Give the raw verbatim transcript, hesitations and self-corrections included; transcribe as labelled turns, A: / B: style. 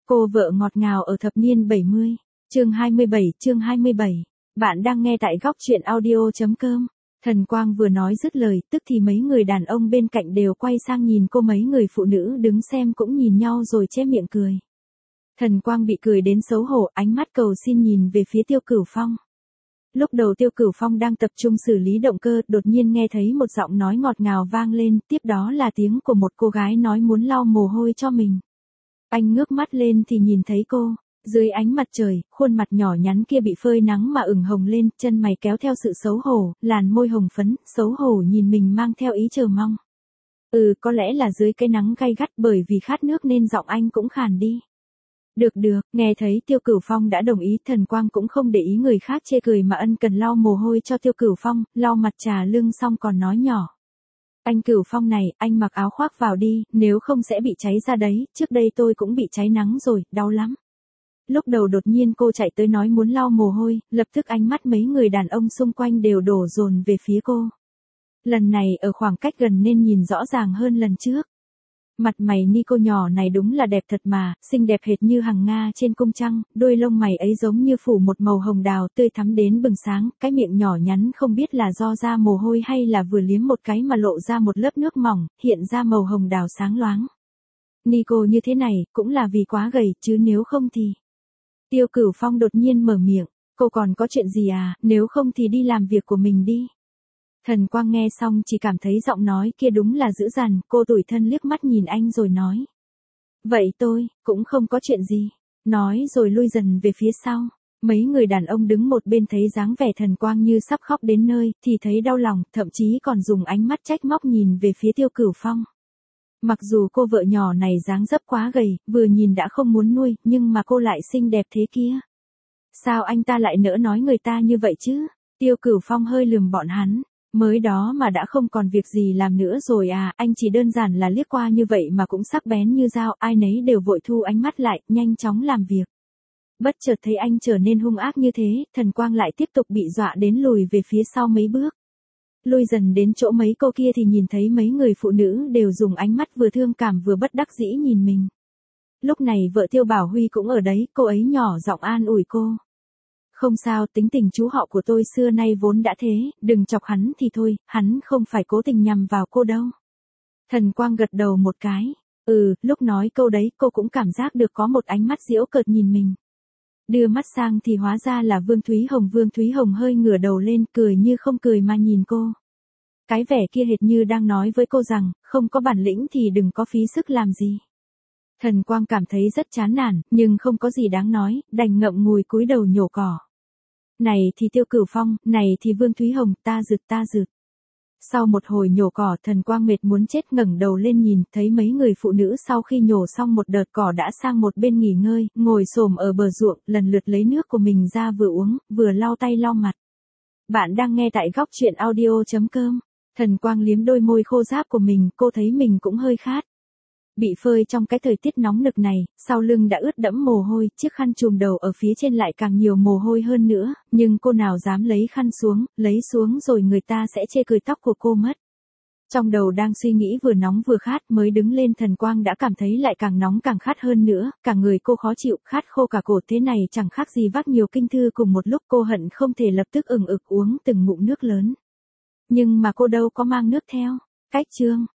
A: Cô vợ ngọt ngào ở thập niên bảy mươi. Chương hai mươi bảy, chương hai mươi bảy. Bạn đang nghe tại góc truyện audio chấm com. Thần Quang vừa nói dứt lời, tức thì mấy người đàn ông bên cạnh đều quay sang nhìn cô, mấy người phụ nữ đứng xem cũng nhìn nhau rồi che miệng cười. Thần Quang bị cười đến xấu hổ, ánh mắt cầu xin nhìn về phía Tiêu Cửu Phong. Lúc đầu Tiêu Cửu Phong đang tập trung xử lý động cơ, đột nhiên nghe thấy một giọng nói ngọt ngào vang lên, tiếp đó là tiếng của một cô gái nói muốn lau mồ hôi cho mình. Anh ngước mắt lên thì nhìn thấy cô, dưới ánh mặt trời, khuôn mặt nhỏ nhắn kia bị phơi nắng mà ửng hồng lên, chân mày kéo theo sự xấu hổ, làn môi hồng phấn, xấu hổ nhìn mình mang theo ý chờ mong. Ừ, có lẽ là dưới cái nắng gay gắt bởi vì khát nước nên giọng anh cũng khàn đi. Được được, nghe thấy Tiêu Cửu Phong đã đồng ý, Thần Quang cũng không để ý người khác chê cười mà ân cần lau mồ hôi cho Tiêu Cửu Phong, lau mặt trà lưng xong còn nói nhỏ. Anh Cửu Phong này, anh mặc áo khoác vào đi, nếu không sẽ bị cháy ra đấy, trước đây tôi cũng bị cháy nắng rồi, đau lắm. Lúc đầu đột nhiên cô chạy tới nói muốn lau mồ hôi, lập tức ánh mắt mấy người đàn ông xung quanh đều đổ dồn về phía cô. Lần này ở khoảng cách gần nên nhìn rõ ràng hơn lần trước. Mặt mày Nico nhỏ này đúng là đẹp thật mà, xinh đẹp hệt như hằng nga trên cung trăng, đôi lông mày ấy giống như phủ một màu hồng đào tươi thắm đến bừng sáng, cái miệng nhỏ nhắn không biết là do ra mồ hôi hay là vừa liếm một cái mà lộ ra một lớp nước mỏng, hiện ra màu hồng đào sáng loáng. Nico như thế này, cũng là vì quá gầy, chứ nếu không thì... Tiêu Cửu Phong đột nhiên mở miệng, cô còn có chuyện gì à, nếu không thì đi làm việc của mình đi. Thần Quang nghe xong chỉ cảm thấy giọng nói kia đúng là dữ dằn, cô tủi thân liếc mắt nhìn anh rồi nói. Vậy tôi, cũng không có chuyện gì. Nói rồi lui dần về phía sau. Mấy người đàn ông đứng một bên thấy dáng vẻ Thần Quang như sắp khóc đến nơi, thì thấy đau lòng, thậm chí còn dùng ánh mắt trách móc nhìn về phía Tiêu Cửu Phong. Mặc dù cô vợ nhỏ này dáng dấp quá gầy, vừa nhìn đã không muốn nuôi, nhưng mà cô lại xinh đẹp thế kia. Sao anh ta lại nỡ nói người ta như vậy chứ? Tiêu Cửu Phong hơi lườm bọn hắn. Mới đó mà đã không còn việc gì làm nữa rồi à, anh chỉ đơn giản là liếc qua như vậy mà cũng sắc bén như dao, ai nấy đều vội thu ánh mắt lại, nhanh chóng làm việc. Bất chợt thấy anh trở nên hung ác như thế, Thần Quang lại tiếp tục bị dọa đến lùi về phía sau mấy bước. Lui dần đến chỗ mấy cô kia thì nhìn thấy mấy người phụ nữ đều dùng ánh mắt vừa thương cảm vừa bất đắc dĩ nhìn mình. Lúc này vợ Tiêu Bảo Huy cũng ở đấy, cô ấy nhỏ giọng an ủi cô. Không sao, tính tình chú họ của tôi xưa nay vốn đã thế, đừng chọc hắn thì thôi, hắn không phải cố tình nhằm vào cô đâu. Thần Quang gật đầu một cái. Ừ, lúc nói câu đấy cô cũng cảm giác được có một ánh mắt giễu cợt nhìn mình. Đưa mắt sang thì hóa ra là Vương Thúy Hồng. Vương Thúy Hồng hơi ngửa đầu lên, cười như không cười mà nhìn cô. Cái vẻ kia hệt như đang nói với cô rằng, không có bản lĩnh thì đừng có phí sức làm gì. Thần Quang cảm thấy rất chán nản, nhưng không có gì đáng nói, đành ngậm ngùi cúi đầu nhổ cỏ. Này thì Tiêu Cửu Phong, này thì Vương Thúy Hồng, ta rực ta rực. Sau một hồi nhổ cỏ, Thần Quang mệt muốn chết ngẩng đầu lên nhìn, thấy mấy người phụ nữ sau khi nhổ xong một đợt cỏ đã sang một bên nghỉ ngơi, ngồi xổm ở bờ ruộng, lần lượt lấy nước của mình ra vừa uống, vừa lau tay lau mặt. Bạn đang nghe tại góc truyện audio chấm com. Thần Quang liếm đôi môi khô ráp của mình, cô thấy mình cũng hơi khát. Bị phơi trong cái thời tiết nóng nực này, sau lưng đã ướt đẫm mồ hôi, chiếc khăn trùm đầu ở phía trên lại càng nhiều mồ hôi hơn nữa, nhưng cô nào dám lấy khăn xuống, lấy xuống rồi người ta sẽ chê cười tóc của cô mất. Trong đầu đang suy nghĩ vừa nóng vừa khát, mới đứng lên Thần Quang đã cảm thấy lại càng nóng càng khát hơn nữa, cả người cô khó chịu, khát khô cả cổ, thế này chẳng khác gì vác nhiều kinh thư cùng một lúc, cô hận không thể lập tức ừng ực uống từng ngụm nước lớn. Nhưng mà cô đâu có mang nước theo. Cách chương